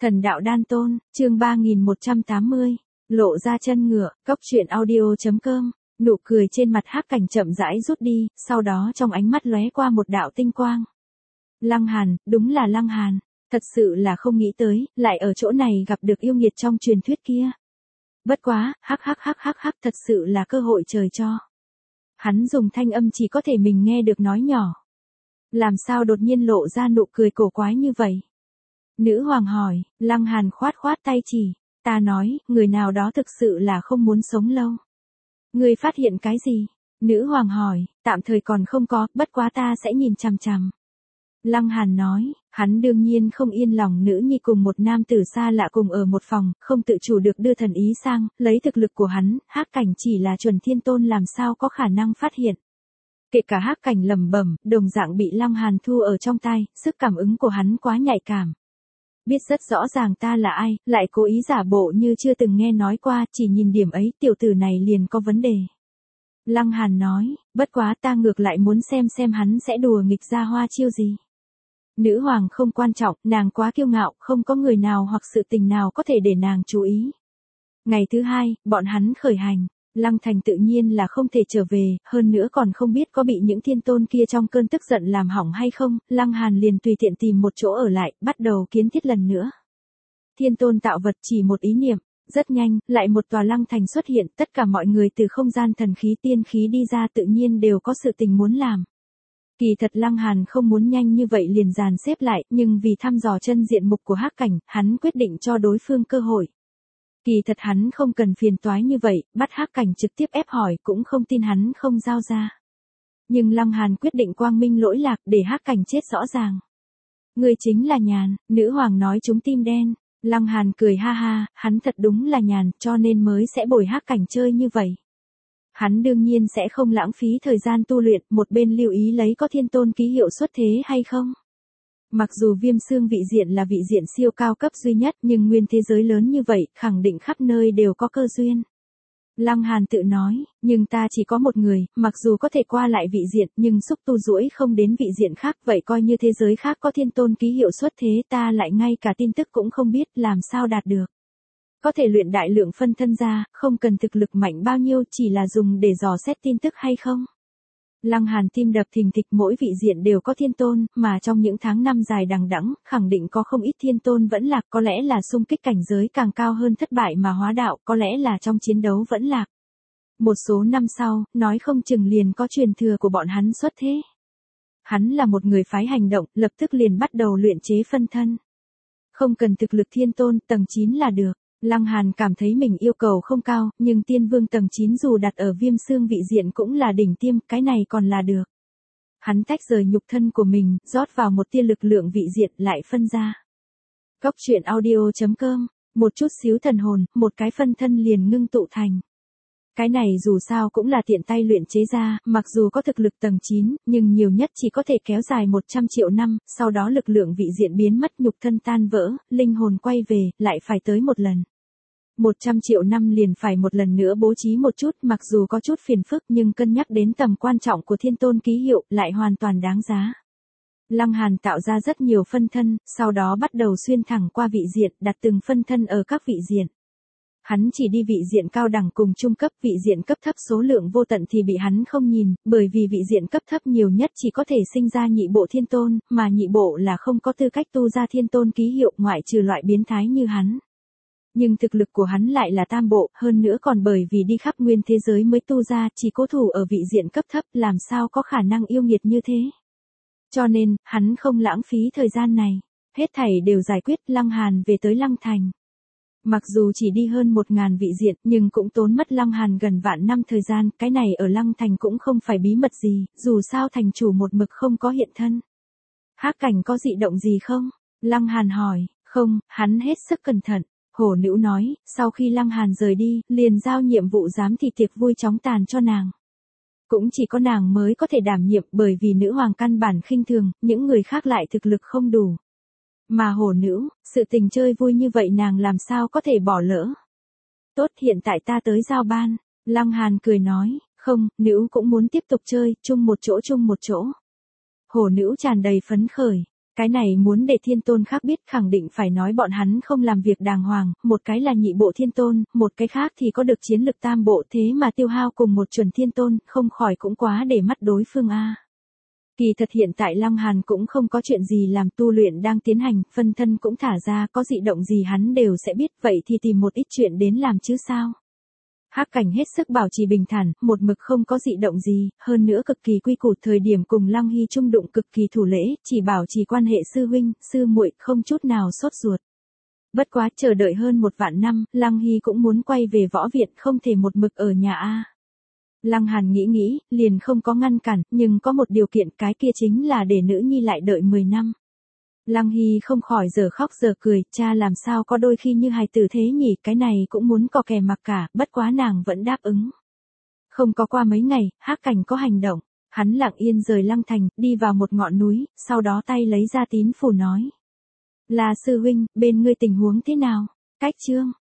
Thần đạo đan tôn, chương 3180, lộ ra chân ngựa, cốc truyện audio.com, nụ cười trên mặt Hắc Cảnh chậm rãi rút đi, sau đó trong ánh mắt lóe qua một đạo tinh quang. Lăng Hàn, đúng là Lăng Hàn, thật sự là không nghĩ tới, lại ở chỗ này gặp được yêu nghiệt trong truyền thuyết kia. Bất quá, hắc, thật sự là cơ hội trời cho. Hắn dùng thanh âm chỉ có thể mình nghe được nói nhỏ. Làm sao đột nhiên lộ ra nụ cười cổ quái như vậy? Nữ hoàng hỏi, Lăng Hàn khoát tay chỉ, ta nói, người nào đó thực sự là không muốn sống lâu. Ngươi phát hiện cái gì? Nữ hoàng hỏi, tạm thời còn không có, bất quá ta sẽ nhìn chằm chằm. Lăng Hàn nói, hắn đương nhiên không yên lòng nữ nhi cùng một nam tử xa lạ cùng ở một phòng, không tự chủ được đưa thần ý sang, lấy thực lực của hắn, Hắc Cảnh chỉ là chuẩn thiên tôn làm sao có khả năng phát hiện. Kể cả Hắc Cảnh lẩm bẩm, đồng dạng bị Lăng Hàn thu ở trong tai, sức cảm ứng của hắn quá nhạy cảm. Biết rất rõ ràng ta là ai, lại cố ý giả bộ như chưa từng nghe nói qua, chỉ nhìn điểm ấy tiểu tử này liền có vấn đề. Lăng Hàn nói, bất quá ta ngược lại muốn xem hắn sẽ đùa nghịch ra hoa chiêu gì. Nữ hoàng không quan trọng, nàng quá kiêu ngạo, không có người nào hoặc sự tình nào có thể để nàng chú ý. Ngày thứ hai, bọn hắn khởi hành. Lăng Thành tự nhiên là không thể trở về, hơn nữa còn không biết có bị những thiên tôn kia trong cơn tức giận làm hỏng hay không, Lăng Hàn liền tùy tiện tìm một chỗ ở lại, bắt đầu kiến thiết lần nữa. Thiên tôn tạo vật chỉ một ý niệm, rất nhanh, lại một tòa Lăng Thành xuất hiện, tất cả mọi người từ không gian thần khí tiên khí đi ra tự nhiên đều có sự tình muốn làm. Kỳ thật Lăng Hàn không muốn nhanh như vậy liền dàn xếp lại, nhưng vì thăm dò chân diện mục của Hắc Cảnh, hắn quyết định cho đối phương cơ hội. Kỳ thật hắn không cần phiền toái như vậy, bắt Hắc Cảnh trực tiếp ép hỏi cũng không tin hắn không giao ra. Nhưng Lăng Hàn quyết định quang minh lỗi lạc để Hắc Cảnh chết rõ ràng. Người chính là nhàn, nữ hoàng nói chúng tim đen. Lăng Hàn cười ha ha, hắn thật đúng là nhàn cho nên mới sẽ bồi Hắc Cảnh chơi như vậy. Hắn đương nhiên sẽ không lãng phí thời gian tu luyện, một bên lưu ý lấy có thiên tôn ký hiệu xuất thế hay không. Mặc dù viêm xương vị diện là vị diện siêu cao cấp duy nhất nhưng nguyên thế giới lớn như vậy, khẳng định khắp nơi đều có cơ duyên. Lăng Hàn tự nói, nhưng ta chỉ có một người, mặc dù có thể qua lại vị diện nhưng xúc tu duỗi không đến vị diện khác, vậy coi như thế giới khác có thiên tôn ký hiệu xuất thế ta lại ngay cả tin tức cũng không biết làm sao đạt được. Có thể luyện đại lượng phân thân ra, không cần thực lực mạnh bao nhiêu chỉ là dùng để dò xét tin tức hay không. Lăng Hàn tim đập thình thịch, mỗi vị diện đều có thiên tôn, mà trong những tháng năm dài đằng đẵng, khẳng định có không ít thiên tôn vẫn lạc, có lẽ là xung kích cảnh giới càng cao hơn thất bại mà hóa đạo, có lẽ là trong chiến đấu vẫn lạc. Một số năm sau, nói không chừng liền có truyền thừa của bọn hắn xuất thế. Hắn là một người phái hành động, lập tức liền bắt đầu luyện chế phân thân. Không cần thực lực thiên tôn, tầng 9 là được. Lăng Hàn cảm thấy mình yêu cầu không cao, nhưng tiên vương tầng 9 dù đặt ở viêm xương vị diện cũng là đỉnh tiêm, cái này còn là được. Hắn tách rời nhục thân của mình, rót vào một tia lực lượng vị diện lại phân ra. Cốc truyện audio.com, một chút xíu thần hồn, một cái phân thân liền ngưng tụ thành. Cái này dù sao cũng là tiện tay luyện chế ra, mặc dù có thực lực tầng 9, nhưng nhiều nhất chỉ có thể kéo dài 100 triệu năm, sau đó lực lượng vị diện biến mất, nhục thân tan vỡ, linh hồn quay về, lại phải tới một lần. 100 triệu năm liền phải một lần nữa bố trí một chút, mặc dù có chút phiền phức nhưng cân nhắc đến tầm quan trọng của thiên tôn ký hiệu, lại hoàn toàn đáng giá. Lăng Hàn tạo ra rất nhiều phân thân, sau đó bắt đầu xuyên thẳng qua vị diện, đặt từng phân thân ở các vị diện. Hắn chỉ đi vị diện cao đẳng cùng trung cấp, vị diện cấp thấp số lượng vô tận thì bị hắn không nhìn, bởi vì vị diện cấp thấp nhiều nhất chỉ có thể sinh ra nhị bộ thiên tôn, mà nhị bộ là không có tư cách tu ra thiên tôn ký hiệu ngoại trừ loại biến thái như hắn. Nhưng thực lực của hắn lại là tam bộ, hơn nữa còn bởi vì đi khắp nguyên thế giới mới tu ra, chỉ cố thủ ở vị diện cấp thấp, làm sao có khả năng yêu nghiệt như thế. Cho nên, hắn không lãng phí thời gian này. Hết thảy đều giải quyết, Lăng Hàn về tới Lăng Thành. Mặc dù chỉ đi hơn 1000 vị diện, nhưng cũng tốn mất Lăng Hàn gần vạn năm thời gian, cái này ở Lăng Thành cũng không phải bí mật gì, dù sao thành chủ một mực không có hiện thân. Hắc Cảnh có dị động gì không? Lăng Hàn hỏi, không, hắn hết sức cẩn thận. Hổ nữ nói, sau khi Lăng Hàn rời đi, liền giao nhiệm vụ giám thị tiệc vui chóng tàn cho nàng. Cũng chỉ có nàng mới có thể đảm nhiệm, bởi vì nữ hoàng căn bản khinh thường, những người khác lại thực lực không đủ. Mà hổ nữ, sự tình chơi vui như vậy nàng làm sao có thể bỏ lỡ. Tốt, hiện tại ta tới giao ban. Lăng Hàn cười nói, không, nữ cũng muốn tiếp tục chơi, chung một chỗ. Hổ nữ tràn đầy phấn khởi. Cái này muốn để thiên tôn khác biết khẳng định phải nói bọn hắn không làm việc đàng hoàng, một cái là nhị bộ thiên tôn, một cái khác thì có được chiến lực tam bộ thế mà tiêu hao cùng một chuẩn thiên tôn, không khỏi cũng quá để mắt đối phương a. Kỳ thật hiện tại Lăng Hàn cũng không có chuyện gì làm, tu luyện đang tiến hành, phân thân cũng thả ra, có dị động gì hắn đều sẽ biết, vậy thì tìm một ít chuyện đến làm chứ sao. Hắc cảnh hết sức bảo trì bình thản, một mực không có dị động gì, hơn nữa cực kỳ quy củ, thời điểm cùng Lăng Hy chung đụng cực kỳ thủ lễ, chỉ bảo trì quan hệ sư huynh, sư muội, không chút nào sốt ruột. Bất quá chờ đợi hơn 1 vạn năm, Lăng Hy cũng muốn quay về võ viện, không thể một mực ở nhà a. Lăng Hàn nghĩ, liền không có ngăn cản, nhưng có một điều kiện, cái kia chính là để nữ nhi lại đợi 10 năm. Lăng Hy không khỏi giờ khóc giờ cười, cha làm sao có đôi khi như hài tử thế nhỉ, cái này cũng muốn cò kè mặc cả, bất quá nàng vẫn đáp ứng. Không có qua mấy ngày, Hắc cảnh có hành động, hắn lặng yên rời Lăng Thành, đi vào một ngọn núi, sau đó tay lấy ra tín phủ nói. Là sư huynh, bên ngươi tình huống thế nào? Cách chương